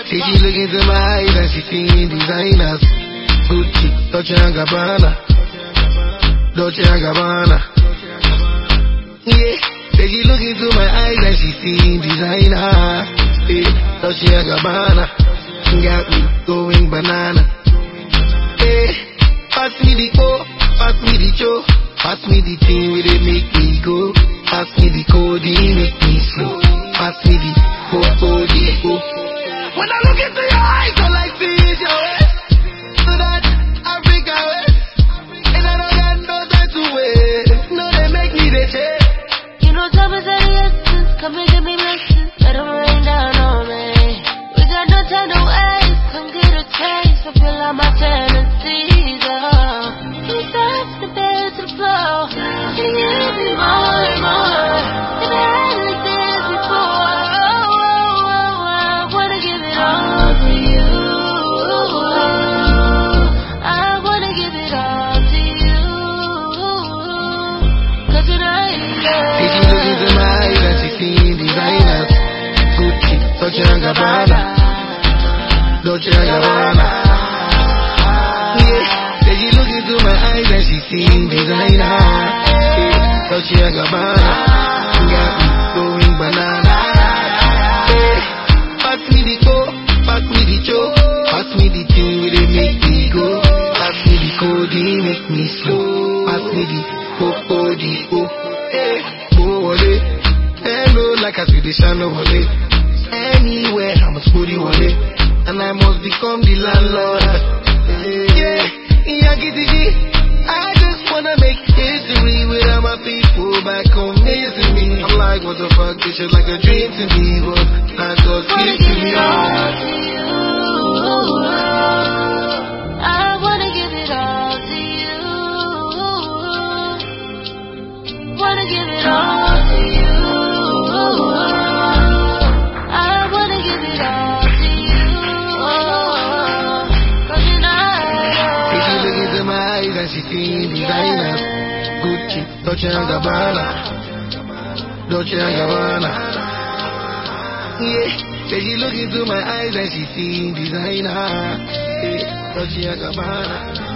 Say she look into my eyes and she seeing designers. Gucci, Dolce & Gabbana, Dolce & Gabbana. Yeah, say she look into my eyes and she seeing designer. Yeah, Dolce & Gabbana, got me going banana. Yeah, pass me the O, pass me the cho, pass me the thing where they make me go. Pass me the code, make me slow. Pass me the O. When I look into your eyes, I like to use your waist. So that Africa waist. And I don't got no time to wait. No, they make me the chase. You know time is of the essence. Come and give me blessings. Let them rain down on me. We got no time to waste. Come get a taste. I feel like my tendencies are. You touch the bed to the floor. And you give me more and more. And I had like this before. I wanna give it all to you. I wanna give it all to you. 'Cause tonight, Say she look into my eyes and she seeing designers. Gucci, Dolce & Gabbana, Dolce & Gabbana. Yeah, say she look into my eyes and she seeing designer. Yeah, Dolce & Gabbana, got me going banana. Yeah, pass me the O, pass me the cho, pass me the thing where they make me go. Pass me the code, make me slow. Pass me the O. Hey, wale, hello, like I see the shine wale. Anywhere, I must put it wale, and I must become the landlord. Yeah, I just wanna make history with all my people back home missing me. I'm like, what the fuck, this is like a dream to me, but I just wanna give to give me. it all to you. I wanna give it all to you. Wanna give it all to you. I wanna give it all to you. 'Cause Say she look tonight, into my eyes and she seeing designers. Gucci, Dolce & Gabbana, Dolce & Gabbana. Yeah, say she look into my eyes and she seeing designer. Yeah, Dolce & Gabbana.